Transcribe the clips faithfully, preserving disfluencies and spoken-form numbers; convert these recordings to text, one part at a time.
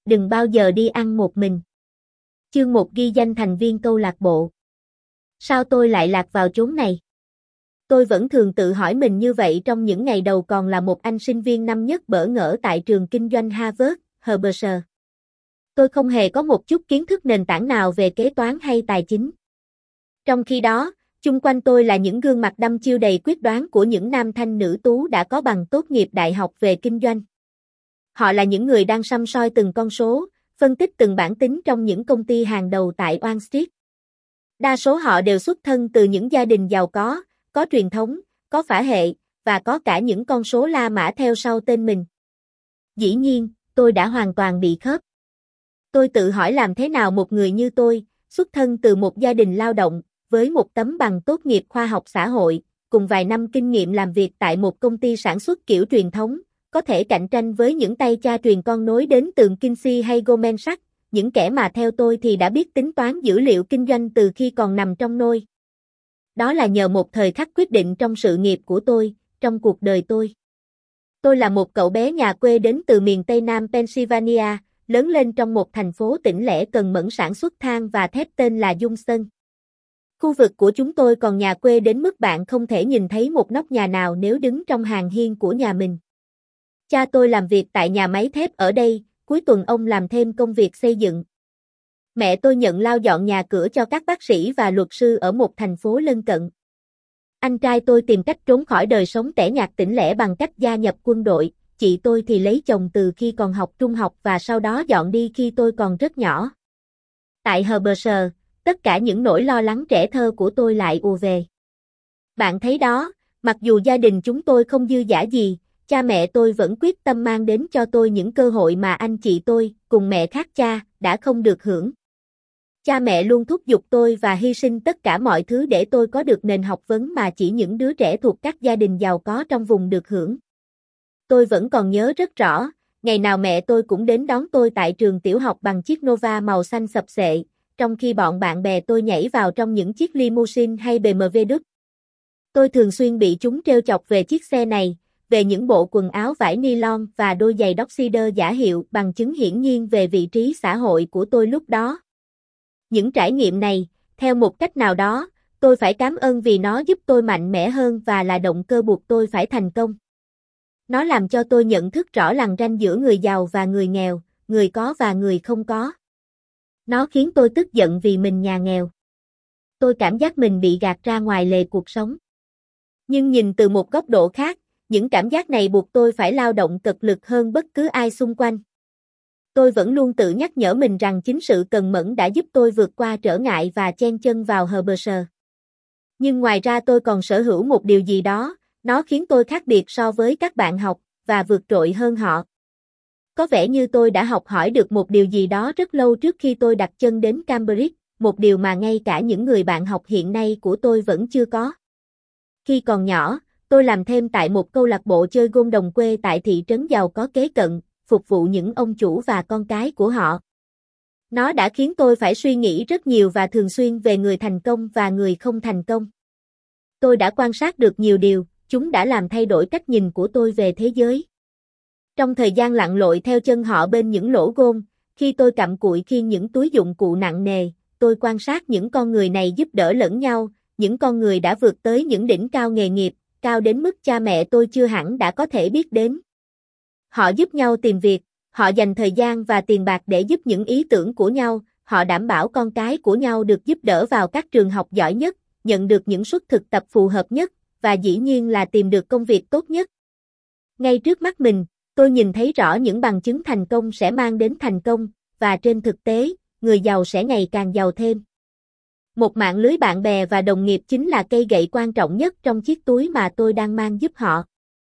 đừng bao giờ đi ăn một mình. Chương một ghi danh thành viên câu lạc bộ. Sao tôi lại lạc vào chốn này? Tôi vẫn thường tự hỏi mình như vậy trong những ngày đầu còn là một anh sinh viên năm nhất bỡ ngỡ tại trường kinh doanh Harvard, Herbeshire. Tôi không hề có một chút kiến thức nền tảng nào về kế toán hay tài chính. Trong khi đó, chung quanh tôi là những gương mặt đăm chiêu đầy quyết đoán của những nam thanh nữ tú đã có bằng tốt nghiệp đại học về kinh doanh. Họ là những người đang săm soi từng con số, phân tích từng bảng tính trong những công ty hàng đầu tại Wall Street. Đa số họ đều xuất thân từ những gia đình giàu có, có truyền thống, có phả hệ, và có cả những con số La Mã theo sau tên mình. Dĩ nhiên, tôi đã hoàn toàn bị khớp. Tôi tự hỏi làm thế nào một người như tôi, xuất thân từ một gia đình lao động, với một tấm bằng tốt nghiệp khoa học xã hội, cùng vài năm kinh nghiệm làm việc tại một công ty sản xuất kiểu truyền thống, có thể cạnh tranh với những tay cha truyền con nối đến từ Kinsey hay Goldman Sachs, những kẻ mà theo tôi thì đã biết tính toán dữ liệu kinh doanh từ khi còn nằm trong nôi. Đó là nhờ một thời khắc quyết định trong sự nghiệp của tôi, trong cuộc đời tôi. Tôi là một cậu bé nhà quê đến từ miền Tây Nam Pennsylvania, lớn lên trong một thành phố tĩnh lẻ cần mẫn sản xuất than và thép tên là Youngstown. Khu vực của chúng tôi còn nhà quê đến mức bạn không thể nhìn thấy một nóc nhà nào nếu đứng trong hàng hiên của nhà mình. Cha tôi làm việc tại nhà máy thép ở đây, cuối tuần ông làm thêm công việc xây dựng. Mẹ tôi nhận lau dọn nhà cửa cho các bác sĩ và luật sư ở một thành phố lân cận. Anh trai tôi tìm cách trốn khỏi đời sống tẻ nhạt tĩnh lẻ bằng cách gia nhập quân đội, chị tôi thì lấy chồng từ khi còn học trung học và sau đó dọn đi khi tôi còn rất nhỏ. Tại Herbeshire, tất cả những nỗi lo lắng trẻ thơ của tôi lại ùa về. Bạn thấy đó, mặc dù gia đình chúng tôi không dư dả gì, cha mẹ tôi vẫn quyết tâm mang đến cho tôi những cơ hội mà anh chị tôi, cùng mẹ khác cha, đã không được hưởng. Cha mẹ luôn thúc giục tôi và hy sinh tất cả mọi thứ để tôi có được nền học vấn mà chỉ những đứa trẻ thuộc các gia đình giàu có trong vùng được hưởng. Tôi vẫn còn nhớ rất rõ, ngày nào mẹ tôi cũng đến đón tôi tại trường tiểu học bằng chiếc Nova màu xanh xập xệ, trong khi bọn bạn bè tôi nhảy vào trong những chiếc limousine hay bê em vê Đức. Tôi thường xuyên bị chúng trêu chọc về chiếc xe này, về những bộ quần áo vải nylon và đôi giày Doxider giả hiệu, bằng chứng hiển nhiên về vị trí xã hội của tôi lúc đó. Những trải nghiệm này, theo một cách nào đó, tôi phải cảm ơn vì nó giúp tôi mạnh mẽ hơn và là động cơ buộc tôi phải thành công. Nó làm cho tôi nhận thức rõ lằn ranh giữa người giàu và người nghèo, người có và người không có. Nó khiến tôi tức giận vì mình nhà nghèo. Tôi cảm giác mình bị gạt ra ngoài lề cuộc sống. Nhưng nhìn từ một góc độ khác, những cảm giác này buộc tôi phải lao động cực lực hơn bất cứ ai xung quanh. Tôi vẫn luôn tự nhắc nhở mình rằng chính sự cần mẫn đã giúp tôi vượt qua trở ngại và chen chân vào Herbeshire. Nhưng ngoài ra tôi còn sở hữu một điều gì đó, nó khiến tôi khác biệt so với các bạn học, và vượt trội hơn họ. Có vẻ như tôi đã học hỏi được một điều gì đó rất lâu trước khi tôi đặt chân đến Cambridge, một điều mà ngay cả những người bạn học hiện nay của tôi vẫn chưa có. Khi còn nhỏ, tôi làm thêm tại một câu lạc bộ chơi gôn đồng quê tại thị trấn giàu có kế cận, phục vụ những ông chủ và con cái của họ. Nó đã khiến tôi phải suy nghĩ rất nhiều và thường xuyên về người thành công và người không thành công. Tôi đã quan sát được nhiều điều, chúng đã làm thay đổi cách nhìn của tôi về thế giới. Trong thời gian lặn lội theo chân họ bên những lỗ gôn, khi tôi cặm cụi khiêng những túi dụng cụ nặng nề, tôi quan sát những con người này giúp đỡ lẫn nhau, những con người đã vượt tới những đỉnh cao nghề nghiệp, cao đến mức cha mẹ tôi chưa hẳn đã có thể biết đến. Họ giúp nhau tìm việc, họ dành thời gian và tiền bạc để giúp những ý tưởng của nhau, họ đảm bảo con cái của nhau được giúp đỡ vào các trường học giỏi nhất, nhận được những suất thực tập phù hợp nhất, và dĩ nhiên là tìm được công việc tốt nhất. Ngay trước mắt mình, tôi nhìn thấy rõ những bằng chứng thành công sẽ mang đến thành công, và trên thực tế, người giàu sẽ ngày càng giàu thêm. Một mạng lưới bạn bè và đồng nghiệp chính là cây gậy quan trọng nhất trong chiếc túi mà tôi đang mang giúp họ.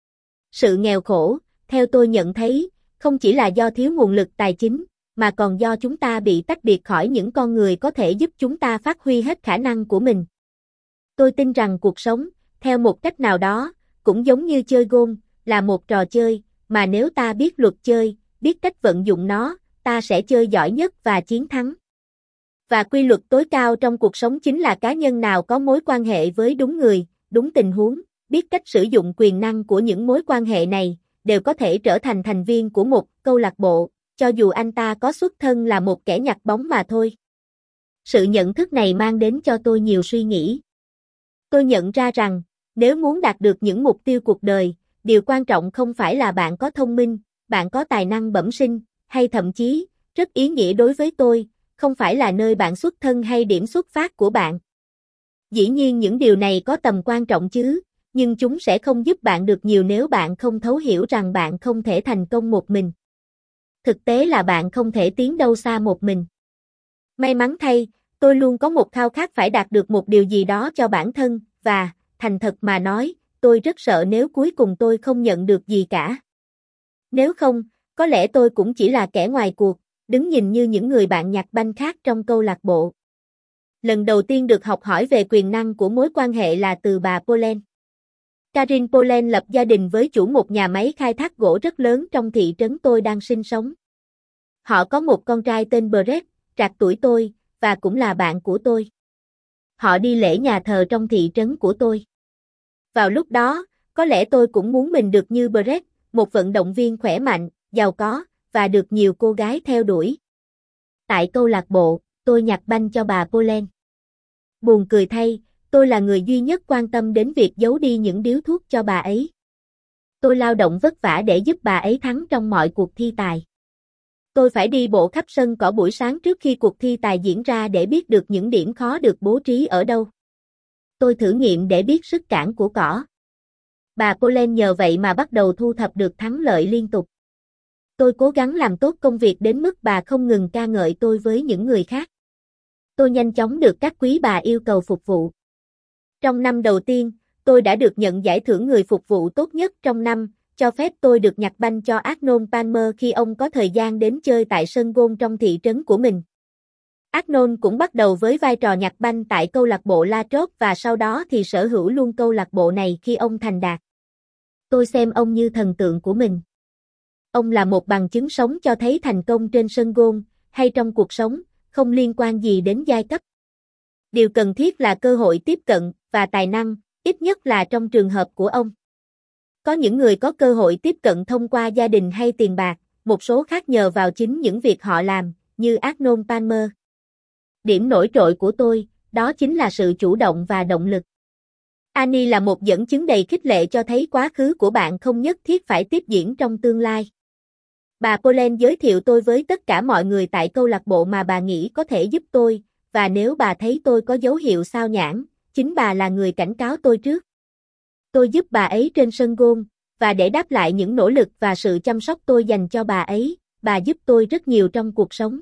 Sự nghèo khổ, theo tôi nhận thấy, không chỉ là do thiếu nguồn lực tài chính, mà còn do chúng ta bị tách biệt khỏi những con người có thể giúp chúng ta phát huy hết khả năng của mình. Tôi tin rằng cuộc sống, theo một cách nào đó, cũng giống như chơi gôn, là một trò chơi, mà nếu ta biết luật chơi, biết cách vận dụng nó, ta sẽ chơi giỏi nhất và chiến thắng. Và quy luật tối cao trong cuộc sống chính là cá nhân nào có mối quan hệ với đúng người, đúng tình huống, biết cách sử dụng quyền năng của những mối quan hệ này, đều có thể trở thành thành viên của một câu lạc bộ, cho dù anh ta có xuất thân là một kẻ nhặt bóng mà thôi. Sự nhận thức này mang đến cho tôi nhiều suy nghĩ. Tôi nhận ra rằng, nếu muốn đạt được những mục tiêu cuộc đời, điều quan trọng không phải là bạn có thông minh, bạn có tài năng bẩm sinh, hay thậm chí, rất ý nghĩa đối với tôi, không phải là nơi bạn xuất thân hay điểm xuất phát của bạn. Dĩ nhiên những điều này có tầm quan trọng chứ, nhưng chúng sẽ không giúp bạn được nhiều nếu bạn không thấu hiểu rằng bạn không thể thành công một mình. Thực tế là bạn không thể tiến đâu xa một mình. May mắn thay, tôi luôn có một khao khát phải đạt được một điều gì đó cho bản thân, và, thành thật mà nói, tôi rất sợ nếu cuối cùng tôi không nhận được gì cả. Nếu không, có lẽ tôi cũng chỉ là kẻ ngoài cuộc, đứng nhìn như những người bạn nhặt banh khác trong câu lạc bộ. Lần đầu tiên được học hỏi về quyền năng của mối quan hệ là từ bà Polen. Karin Polen lập gia đình với chủ một nhà máy khai thác gỗ rất lớn trong thị trấn tôi đang sinh sống. Họ có một con trai tên Brett, trạc tuổi tôi, và cũng là bạn của tôi. Họ đi lễ nhà thờ trong thị trấn của tôi. Vào lúc đó, có lẽ tôi cũng muốn mình được như Brett, một vận động viên khỏe mạnh, giàu có, và được nhiều cô gái theo đuổi. Tại câu lạc bộ, tôi nhặt banh cho bà Polen. Buồn cười thay, tôi là người duy nhất quan tâm đến việc giấu đi những điếu thuốc cho bà ấy. Tôi lao động vất vả để giúp bà ấy thắng trong mọi cuộc thi tài. Tôi phải đi bộ khắp sân cỏ buổi sáng trước khi cuộc thi tài diễn ra để biết được những điểm khó được bố trí ở đâu. Tôi thử nghiệm để biết sức cản của cỏ. Bà Polen nhờ vậy mà bắt đầu thu thập được thắng lợi liên tục. Tôi cố gắng làm tốt công việc đến mức bà không ngừng ca ngợi tôi với những người khác. Tôi nhanh chóng được các quý bà yêu cầu phục vụ. Trong năm đầu tiên, tôi đã được nhận giải thưởng người phục vụ tốt nhất trong năm, cho phép tôi được nhặt banh cho Arnold Palmer khi ông có thời gian đến chơi tại sân golf trong thị trấn của mình. Arnold cũng bắt đầu với vai trò nhặt banh tại câu lạc bộ La Trobe và sau đó thì sở hữu luôn câu lạc bộ này khi ông thành đạt. Tôi xem ông như thần tượng của mình. Ông là một bằng chứng sống cho thấy thành công trên sân golf hay trong cuộc sống, không liên quan gì đến giai cấp. Điều cần thiết là cơ hội tiếp cận và tài năng, ít nhất là trong trường hợp của ông. Có những người có cơ hội tiếp cận thông qua gia đình hay tiền bạc, một số khác nhờ vào chính những việc họ làm, như Arnold Palmer. Điểm nổi trội của tôi, đó chính là sự chủ động và động lực. Annie là một dẫn chứng đầy khích lệ cho thấy quá khứ của bạn không nhất thiết phải tiếp diễn trong tương lai. Bà Polen giới thiệu tôi với tất cả mọi người tại câu lạc bộ mà bà nghĩ có thể giúp tôi, và nếu bà thấy tôi có dấu hiệu sao nhãng, chính bà là người cảnh cáo tôi trước. Tôi giúp bà ấy trên sân golf, và để đáp lại những nỗ lực và sự chăm sóc tôi dành cho bà ấy, bà giúp tôi rất nhiều trong cuộc sống.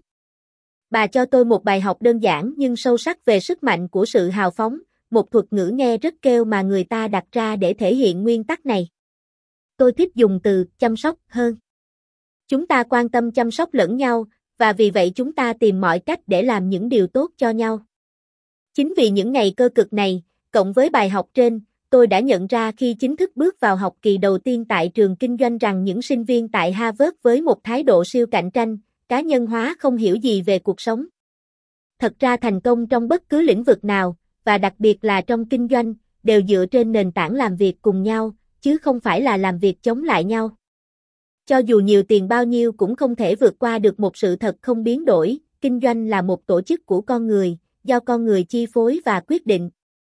Bà cho tôi một bài học đơn giản nhưng sâu sắc về sức mạnh của sự hào phóng, một thuật ngữ nghe rất kêu mà người ta đặt ra để thể hiện nguyên tắc này. Tôi thích dùng từ chăm sóc hơn. Chúng ta quan tâm chăm sóc lẫn nhau, và vì vậy chúng ta tìm mọi cách để làm những điều tốt cho nhau. Chính vì những ngày cơ cực này, cộng với bài học trên, tôi đã nhận ra khi chính thức bước vào học kỳ đầu tiên tại trường kinh doanh rằng những sinh viên tại Harvard với một thái độ siêu cạnh tranh, cá nhân hóa không hiểu gì về cuộc sống. Thật ra thành công trong bất cứ lĩnh vực nào, và đặc biệt là trong kinh doanh, đều dựa trên nền tảng làm việc cùng nhau, chứ không phải là làm việc chống lại nhau. Cho dù nhiều tiền bao nhiêu cũng không thể vượt qua được một sự thật không biến đổi, kinh doanh là một tổ chức của con người, do con người chi phối và quyết định.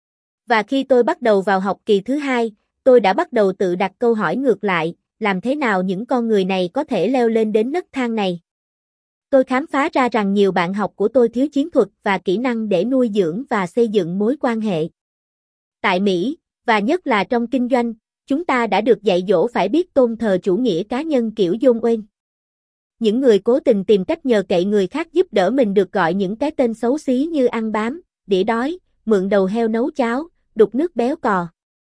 Và khi tôi bắt đầu vào học kỳ thứ hai, tôi đã bắt đầu tự đặt câu hỏi ngược lại, làm thế nào những con người này có thể leo lên đến nấc thang này? Tôi khám phá ra rằng nhiều bạn học của tôi thiếu chiến thuật và kỹ năng để nuôi dưỡng và xây dựng mối quan hệ. Tại Mỹ, và nhất là trong kinh doanh, chúng ta đã được dạy dỗ phải biết tôn thờ chủ nghĩa cá nhân kiểu John Wayne. Những người cố tình tìm cách nhờ cậy người khác giúp đỡ mình được gọi những cái tên xấu xí như ăn bám, đĩa đói, mượn đầu heo nấu cháo, đục nước béo cò.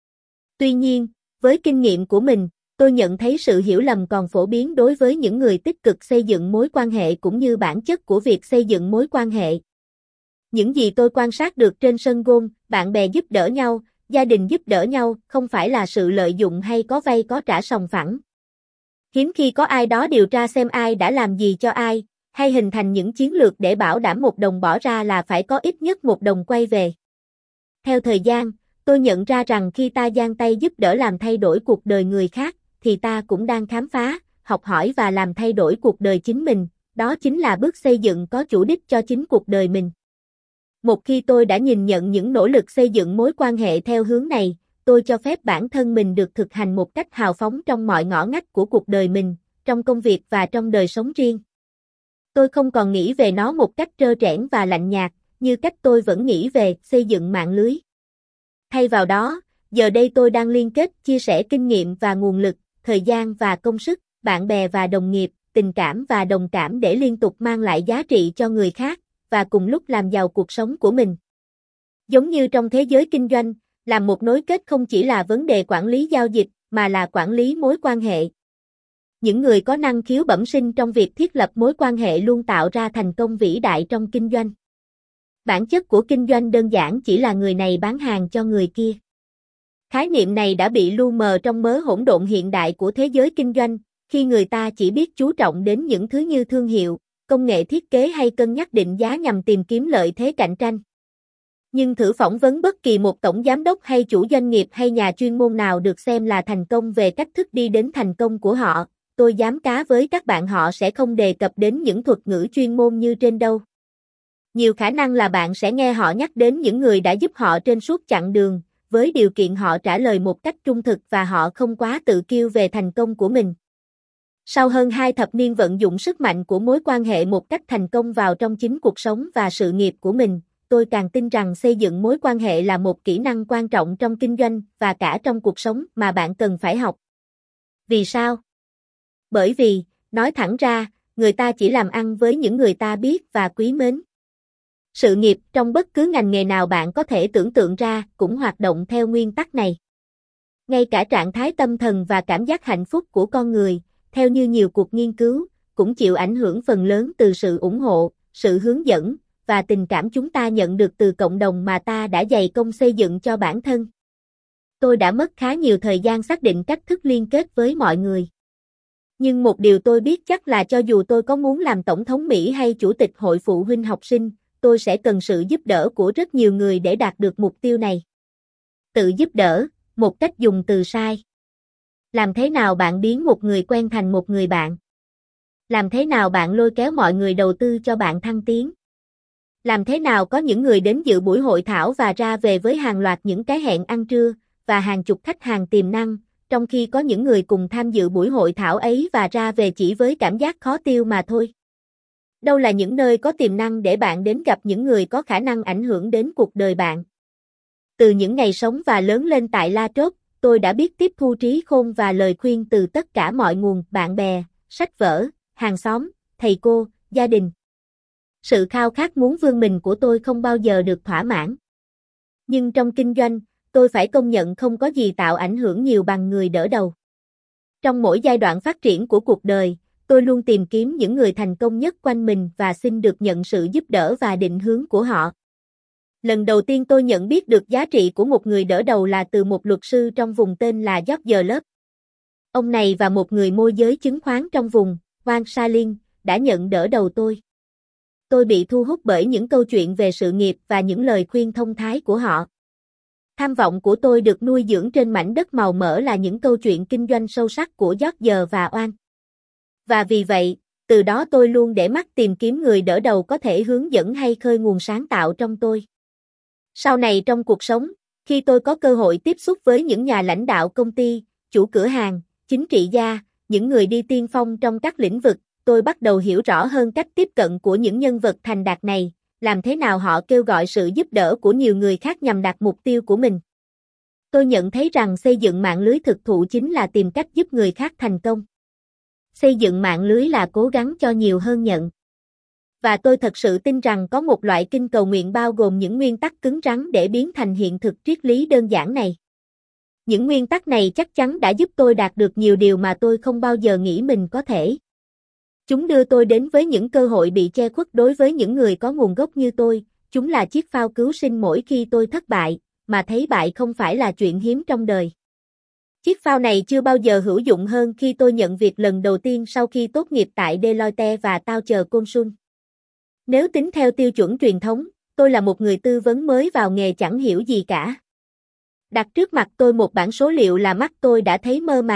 Tuy nhiên, với kinh nghiệm của mình, tôi nhận thấy sự hiểu lầm còn phổ biến đối với những người tích cực xây dựng mối quan hệ cũng như bản chất của việc xây dựng mối quan hệ. Những gì tôi quan sát được trên sân golf, bạn bè giúp đỡ nhau, gia đình giúp đỡ nhau, không phải là sự lợi dụng hay có vay có trả sòng phẳng. Hiếm khi có ai đó điều tra xem ai đã làm gì cho ai, hay hình thành những chiến lược để bảo đảm một đồng bỏ ra là phải có ít nhất một đồng quay về. Theo thời gian, tôi nhận ra rằng khi ta giang tay giúp đỡ làm thay đổi cuộc đời người khác, thì ta cũng đang khám phá, học hỏi và làm thay đổi cuộc đời chính mình, đó chính là bước xây dựng có chủ đích cho chính cuộc đời mình. Một khi tôi đã nhìn nhận những nỗ lực xây dựng mối quan hệ theo hướng này, tôi cho phép bản thân mình được thực hành một cách hào phóng trong mọi ngõ ngách của cuộc đời mình, trong công việc và trong đời sống riêng. Tôi không còn nghĩ về nó một cách trơ trẽn và lạnh nhạt, như cách tôi vẫn nghĩ về xây dựng mạng lưới. Thay vào đó, giờ đây tôi đang liên kết, chia sẻ kinh nghiệm và nguồn lực, thời gian và công sức, bạn bè và đồng nghiệp, tình cảm và đồng cảm để liên tục mang lại giá trị cho người khác, và cùng lúc làm giàu cuộc sống của mình. Giống như trong thế giới kinh doanh, làm một nối kết không chỉ là vấn đề quản lý giao dịch, mà là quản lý mối quan hệ. Những người có năng khiếu bẩm sinh trong việc thiết lập mối quan hệ luôn tạo ra thành công vĩ đại trong kinh doanh. Bản chất của kinh doanh đơn giản chỉ là người này bán hàng cho người kia. Khái niệm này đã bị lu mờ trong mớ hỗn độn hiện đại của thế giới kinh doanh, khi người ta chỉ biết chú trọng đến những thứ như thương hiệu, công nghệ thiết kế hay cân nhắc định giá nhằm tìm kiếm lợi thế cạnh tranh. Nhưng thử phỏng vấn bất kỳ một tổng giám đốc hay chủ doanh nghiệp hay nhà chuyên môn nào được xem là thành công về cách thức đi đến thành công của họ, tôi dám cá với các bạn họ sẽ không đề cập đến những thuật ngữ chuyên môn như trên đâu. Nhiều khả năng là bạn sẽ nghe họ nhắc đến những người đã giúp họ trên suốt chặng đường, với điều kiện họ trả lời một cách trung thực và họ không quá tự kiêu về thành công của mình. Sau hơn hai thập niên vận dụng sức mạnh của mối quan hệ một cách thành công vào trong chính cuộc sống và sự nghiệp của mình, tôi càng tin rằng xây dựng mối quan hệ là một kỹ năng quan trọng trong kinh doanh và cả trong cuộc sống mà bạn cần phải học. Vì sao? Bởi vì, nói thẳng ra, người ta chỉ làm ăn với những người ta biết và quý mến. Sự nghiệp trong bất cứ ngành nghề nào bạn có thể tưởng tượng ra cũng hoạt động theo nguyên tắc này. Ngay cả trạng thái tâm thần và cảm giác hạnh phúc của con người, theo như nhiều cuộc nghiên cứu, cũng chịu ảnh hưởng phần lớn từ sự ủng hộ, sự hướng dẫn và tình cảm chúng ta nhận được từ cộng đồng mà ta đã dày công xây dựng cho bản thân. Tôi đã mất khá nhiều thời gian xác định cách thức liên kết với mọi người. Nhưng một điều tôi biết chắc là cho dù tôi có muốn làm tổng thống Mỹ hay chủ tịch hội phụ huynh học sinh, tôi sẽ cần sự giúp đỡ của rất nhiều người để đạt được mục tiêu này. Tự giúp đỡ, một cách dùng từ sai. Làm thế nào bạn biến một người quen thành một người bạn? Làm thế nào bạn lôi kéo mọi người đầu tư cho bạn thăng tiến? Làm thế nào có những người đến dự buổi hội thảo và ra về với hàng loạt những cái hẹn ăn trưa, và hàng chục khách hàng tiềm năng, trong khi có những người cùng tham dự buổi hội thảo ấy và ra về chỉ với cảm giác khó tiêu mà thôi? Đâu là những nơi có tiềm năng để bạn đến gặp những người có khả năng ảnh hưởng đến cuộc đời bạn? Từ những ngày sống và lớn lên tại La Trobe, tôi đã biết tiếp thu trí khôn và lời khuyên từ tất cả mọi nguồn, bạn bè, sách vở, hàng xóm, thầy cô, gia đình. Sự khao khát muốn vươn mình của tôi không bao giờ được thỏa mãn. Nhưng trong kinh doanh, tôi phải công nhận không có gì tạo ảnh hưởng nhiều bằng người đỡ đầu. Trong mỗi giai đoạn phát triển của cuộc đời, tôi luôn tìm kiếm những người thành công nhất quanh mình và xin được nhận sự giúp đỡ và định hướng của họ. Lần đầu tiên tôi nhận biết được giá trị của một người đỡ đầu là từ một luật sư trong vùng tên là George Love. Ông này và một người môi giới chứng khoán trong vùng, Wang Salin, đã nhận đỡ đầu tôi. Tôi bị thu hút bởi những câu chuyện về sự nghiệp và những lời khuyên thông thái của họ. Tham vọng của tôi được nuôi dưỡng trên mảnh đất màu mỡ là những câu chuyện kinh doanh sâu sắc của George và Wang. Và vì vậy, từ đó tôi luôn để mắt tìm kiếm người đỡ đầu có thể hướng dẫn hay khơi nguồn sáng tạo trong tôi. Sau này trong cuộc sống, khi tôi có cơ hội tiếp xúc với những nhà lãnh đạo công ty, chủ cửa hàng, chính trị gia, những người đi tiên phong trong các lĩnh vực, tôi bắt đầu hiểu rõ hơn cách tiếp cận của những nhân vật thành đạt này, làm thế nào họ kêu gọi sự giúp đỡ của nhiều người khác nhằm đạt mục tiêu của mình. Tôi nhận thấy rằng xây dựng mạng lưới thực thụ chính là tìm cách giúp người khác thành công. Xây dựng mạng lưới là cố gắng cho nhiều hơn nhận. Và tôi thật sự tin rằng có một loại kinh cầu nguyện bao gồm những nguyên tắc cứng rắn để biến thành hiện thực triết lý đơn giản này. Những nguyên tắc này chắc chắn đã giúp tôi đạt được nhiều điều mà tôi không bao giờ nghĩ mình có thể. Chúng đưa tôi đến với những cơ hội bị che khuất đối với những người có nguồn gốc như tôi, chúng là chiếc phao cứu sinh mỗi khi tôi thất bại, mà thấy bại không phải là chuyện hiếm trong đời. Chiếc phao này chưa bao giờ hữu dụng hơn khi tôi nhận việc lần đầu tiên sau khi tốt nghiệp tại Deloitte và Toucher Consult. Nếu tính theo tiêu chuẩn truyền thống, tôi là một người tư vấn mới vào nghề chẳng hiểu gì cả. Đặt trước mặt tôi một bảng số liệu là mắt tôi đã thấy mơ màng,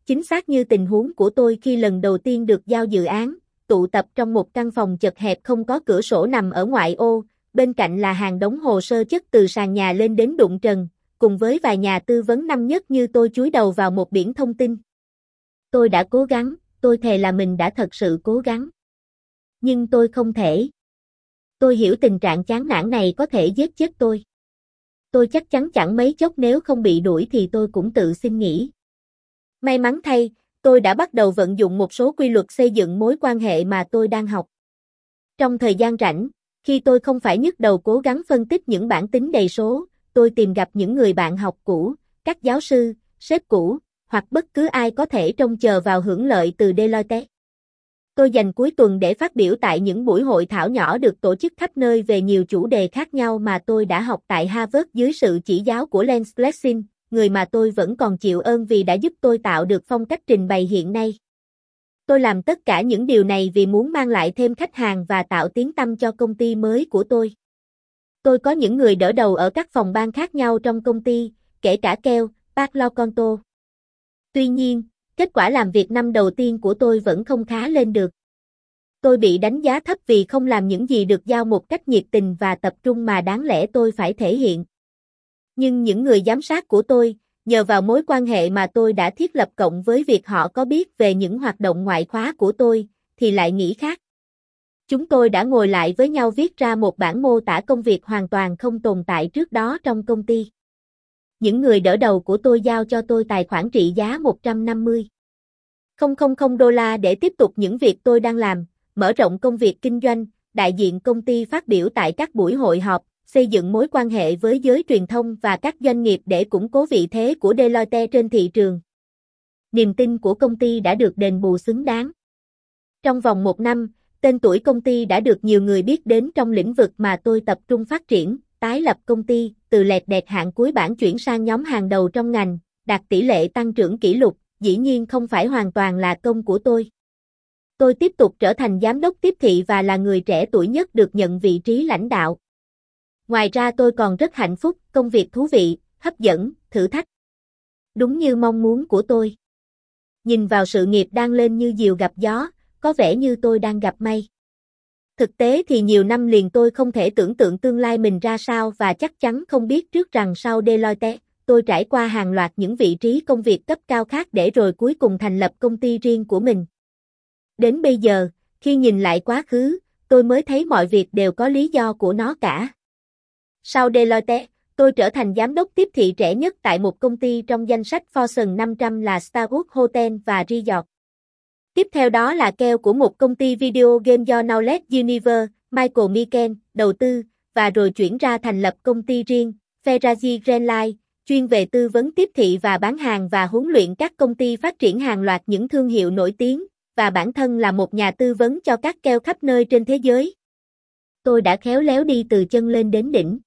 chính xác như tình huống của tôi khi lần đầu tiên được giao dự án, tụ tập trong một căn phòng chật hẹp không có cửa sổ nằm ở ngoại ô, bên cạnh là hàng đống hồ sơ chất từ sàn nhà lên đến đụng trần, cùng với vài nhà tư vấn năm nhất như tôi chúi đầu vào một biển thông tin. Tôi đã cố gắng, tôi thề là mình đã thật sự cố gắng. Nhưng tôi không thể. Tôi hiểu tình trạng chán nản này có thể giết chết tôi. Tôi chắc chắn chẳng mấy chốc nếu không bị đuổi thì tôi cũng tự xin nghỉ. May mắn thay, tôi đã bắt đầu vận dụng một số quy luật xây dựng mối quan hệ mà tôi đang học. Trong thời gian rảnh, khi tôi không phải nhức đầu cố gắng phân tích những bản tính đầy số, tôi tìm gặp những người bạn học cũ, các giáo sư, sếp cũ, hoặc bất cứ ai có thể trông chờ vào hưởng lợi từ Deloitte. Tôi dành cuối tuần để phát biểu tại những buổi hội thảo nhỏ được tổ chức khắp nơi về nhiều chủ đề khác nhau mà tôi đã học tại Harvard dưới sự chỉ giáo của Lance Blessing, người mà tôi vẫn còn chịu ơn vì đã giúp tôi tạo được phong cách trình bày hiện nay. Tôi làm tất cả những điều này vì muốn mang lại thêm khách hàng và tạo tiếng tăm cho công ty mới của tôi. Tôi có những người đỡ đầu ở các phòng ban khác nhau trong công ty, kể cả Keo, Palo Alto. Tuy nhiên, kết quả làm việc năm đầu tiên của tôi vẫn không khá lên được. Tôi bị đánh giá thấp vì không làm những gì được giao một cách nhiệt tình và tập trung mà đáng lẽ tôi phải thể hiện. Nhưng những người giám sát của tôi, nhờ vào mối quan hệ mà tôi đã thiết lập cộng với việc họ có biết về những hoạt động ngoại khóa của tôi, thì lại nghĩ khác. Chúng tôi đã ngồi lại với nhau viết ra một bản mô tả công việc hoàn toàn không tồn tại trước đó trong công ty. Những người đỡ đầu của tôi giao cho tôi tài khoản trị giá một trăm năm mươi nghìn đô la để tiếp tục những việc tôi đang làm, mở rộng công việc kinh doanh, đại diện công ty phát biểu tại các buổi hội họp, xây dựng mối quan hệ với giới truyền thông và các doanh nghiệp để củng cố vị thế của Deloitte trên thị trường. Niềm tin của công ty đã được đền bù xứng đáng. Trong vòng một năm, tên tuổi công ty đã được nhiều người biết đến trong lĩnh vực mà tôi tập trung phát triển, tái lập công ty, từ lẹt đẹt hạng cuối bảng chuyển sang nhóm hàng đầu trong ngành, đạt tỷ lệ tăng trưởng kỷ lục, dĩ nhiên không phải hoàn toàn là công của tôi. Tôi tiếp tục trở thành giám đốc tiếp thị và là người trẻ tuổi nhất được nhận vị trí lãnh đạo. Ngoài ra tôi còn rất hạnh phúc, công việc thú vị, hấp dẫn, thử thách. Đúng như mong muốn của tôi. Nhìn vào sự nghiệp đang lên như diều gặp gió, có vẻ như tôi đang gặp may. Thực tế thì nhiều năm liền tôi không thể tưởng tượng tương lai mình ra sao và chắc chắn không biết trước rằng sau Deloitte, tôi trải qua hàng loạt những vị trí công việc cấp cao khác để rồi cuối cùng thành lập công ty riêng của mình. Đến bây giờ, khi nhìn lại quá khứ, tôi mới thấy mọi việc đều có lý do của nó cả. Sau Deloitte, tôi trở thành giám đốc tiếp thị trẻ nhất tại một công ty trong danh sách Fortune năm trăm là Starwood Hotel và Resort. Tiếp theo đó là Keo của một công ty video game do Knowledge Universe, Michael Miken, đầu tư, và rồi chuyển ra thành lập công ty riêng, Ferrari Greenlight, chuyên về tư vấn tiếp thị và bán hàng và huấn luyện các công ty phát triển hàng loạt những thương hiệu nổi tiếng, và bản thân là một nhà tư vấn cho các Keo khắp nơi trên thế giới. Tôi đã khéo léo đi từ chân lên đến đỉnh.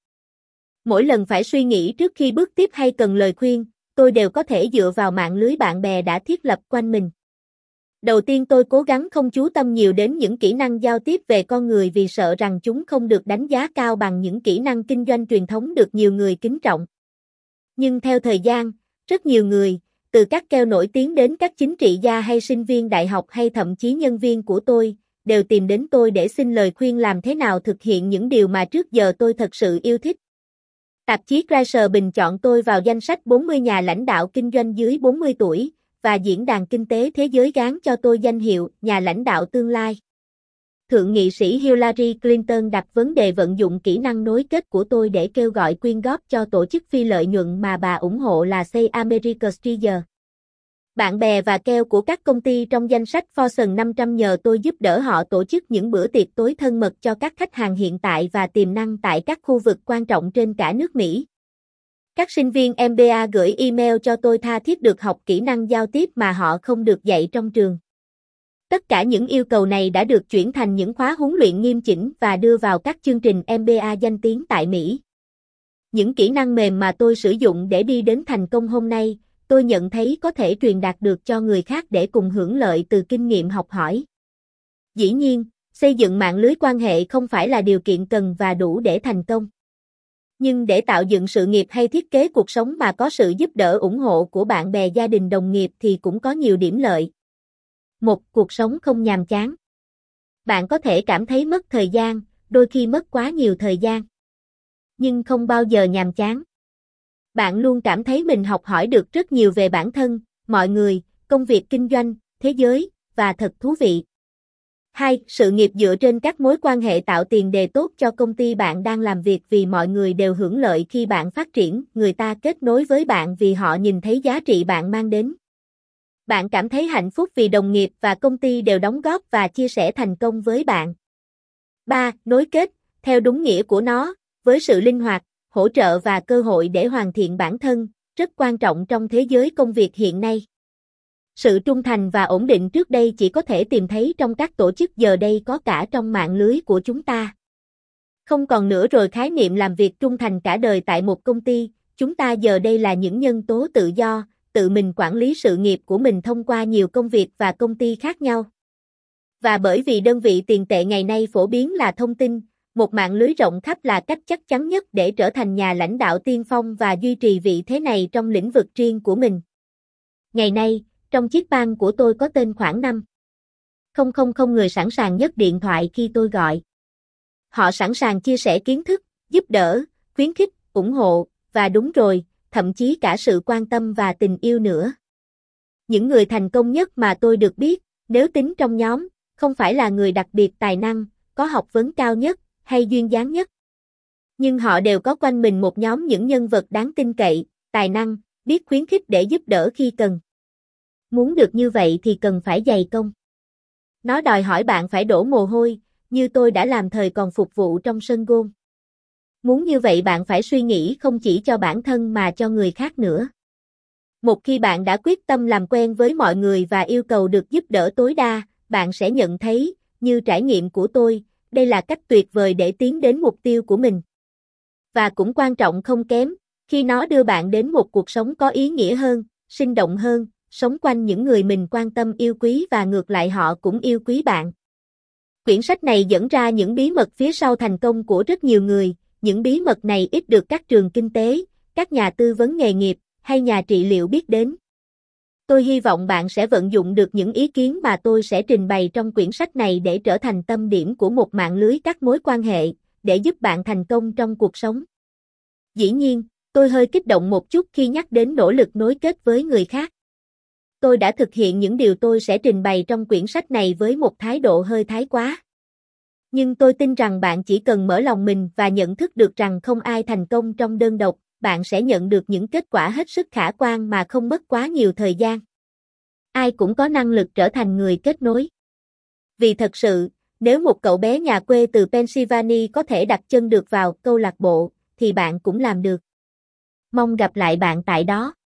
Mỗi lần phải suy nghĩ trước khi bước tiếp hay cần lời khuyên, tôi đều có thể dựa vào mạng lưới bạn bè đã thiết lập quanh mình. Đầu tiên tôi cố gắng không chú tâm nhiều đến những kỹ năng giao tiếp về con người vì sợ rằng chúng không được đánh giá cao bằng những kỹ năng kinh doanh truyền thống được nhiều người kính trọng. Nhưng theo thời gian, rất nhiều người, từ các Keo nổi tiếng đến các chính trị gia hay sinh viên đại học hay thậm chí nhân viên của tôi, đều tìm đến tôi để xin lời khuyên làm thế nào thực hiện những điều mà trước giờ tôi thật sự yêu thích. Tạp chí Chrysler bình chọn tôi vào danh sách bốn mươi nhà lãnh đạo kinh doanh dưới bốn mươi tuổi, và Diễn đàn Kinh tế Thế giới gán cho tôi danh hiệu nhà lãnh đạo tương lai. Thượng nghị sĩ Hillary Clinton đặt vấn đề vận dụng kỹ năng nối kết của tôi để kêu gọi quyên góp cho tổ chức phi lợi nhuận mà bà ủng hộ là Save America Strong. Bạn bè và Keo của các công ty trong danh sách Fortune năm trăm nhờ tôi giúp đỡ họ tổ chức những bữa tiệc tối thân mật cho các khách hàng hiện tại và tiềm năng tại các khu vực quan trọng trên cả nước Mỹ. Các sinh viên em bê a gửi email cho tôi tha thiết được học kỹ năng giao tiếp mà họ không được dạy trong trường. Tất cả những yêu cầu này đã được chuyển thành những khóa huấn luyện nghiêm chỉnh và đưa vào các chương trình em bê a danh tiếng tại Mỹ. Những kỹ năng mềm mà tôi sử dụng để đi đến thành công hôm nay, tôi nhận thấy có thể truyền đạt được cho người khác để cùng hưởng lợi từ kinh nghiệm học hỏi. Dĩ nhiên, xây dựng mạng lưới quan hệ không phải là điều kiện cần và đủ để thành công. Nhưng để tạo dựng sự nghiệp hay thiết kế cuộc sống mà có sự giúp đỡ ủng hộ của bạn bè, gia đình, đồng nghiệp thì cũng có nhiều điểm lợi. Một, cuộc sống không nhàm chán. Bạn có thể cảm thấy mất thời gian, đôi khi mất quá nhiều thời gian. Nhưng không bao giờ nhàm chán. Bạn luôn cảm thấy mình học hỏi được rất nhiều về bản thân, mọi người, công việc kinh doanh, thế giới, và thật thú vị. Hai, sự nghiệp dựa trên các mối quan hệ tạo tiền đề tốt cho công ty bạn đang làm việc vì mọi người đều hưởng lợi khi bạn phát triển, người ta kết nối với bạn vì họ nhìn thấy giá trị bạn mang đến. Bạn cảm thấy hạnh phúc vì đồng nghiệp và công ty đều đóng góp và chia sẻ thành công với bạn. Ba, nối kết, theo đúng nghĩa của nó, với sự linh hoạt, hỗ trợ và cơ hội để hoàn thiện bản thân, rất quan trọng trong thế giới công việc hiện nay. Sự trung thành và ổn định trước đây chỉ có thể tìm thấy trong các tổ chức, giờ đây có cả trong mạng lưới của chúng ta. Không còn nữa rồi khái niệm làm việc trung thành cả đời tại một công ty, chúng ta giờ đây là những nhân tố tự do, tự mình quản lý sự nghiệp của mình thông qua nhiều công việc và công ty khác nhau. Và bởi vì đơn vị tiền tệ ngày nay phổ biến là thông tin, một mạng lưới rộng khắp là cách chắc chắn nhất để trở thành nhà lãnh đạo tiên phong và duy trì vị thế này trong lĩnh vực riêng của mình. Ngày nay, trong chiếc bang của tôi có tên khoảng năm nghìn người sẵn sàng nhấc điện thoại khi tôi gọi. Họ sẵn sàng chia sẻ kiến thức, giúp đỡ, khuyến khích, ủng hộ, và đúng rồi, thậm chí cả sự quan tâm và tình yêu nữa. Những người thành công nhất mà tôi được biết, nếu tính trong nhóm, không phải là người đặc biệt tài năng, có học vấn cao nhất, hay duyên dáng nhất. Nhưng họ đều có quanh mình một nhóm những nhân vật đáng tin cậy, tài năng, biết khuyến khích để giúp đỡ khi cần. Muốn được như vậy thì cần phải dày công. Nó đòi hỏi bạn phải đổ mồ hôi, như tôi đã làm thời còn phục vụ trong sân golf. Muốn như vậy bạn phải suy nghĩ không chỉ cho bản thân mà cho người khác nữa. Một khi bạn đã quyết tâm làm quen với mọi người và yêu cầu được giúp đỡ tối đa, bạn sẽ nhận thấy, như trải nghiệm của tôi, đây là cách tuyệt vời để tiến đến mục tiêu của mình. Và cũng quan trọng không kém, khi nó đưa bạn đến một cuộc sống có ý nghĩa hơn, sinh động hơn, sống quanh những người mình quan tâm yêu quý và ngược lại họ cũng yêu quý bạn. Quyển sách này dẫn ra những bí mật phía sau thành công của rất nhiều người, những bí mật này ít được các trường kinh tế, các nhà tư vấn nghề nghiệp, hay nhà trị liệu biết đến. Tôi hy vọng bạn sẽ vận dụng được những ý kiến mà tôi sẽ trình bày trong quyển sách này để trở thành tâm điểm của một mạng lưới các mối quan hệ, để giúp bạn thành công trong cuộc sống. Dĩ nhiên, tôi hơi kích động một chút khi nhắc đến nỗ lực nối kết với người khác. Tôi đã thực hiện những điều tôi sẽ trình bày trong quyển sách này với một thái độ hơi thái quá. Nhưng tôi tin rằng bạn chỉ cần mở lòng mình và nhận thức được rằng không ai thành công trong đơn độc, bạn sẽ nhận được những kết quả hết sức khả quan mà không mất quá nhiều thời gian. Ai cũng có năng lực trở thành người kết nối. Vì thật sự, nếu một cậu bé nhà quê từ Pennsylvania có thể đặt chân được vào câu lạc bộ, thì bạn cũng làm được. Mong gặp lại bạn tại đó.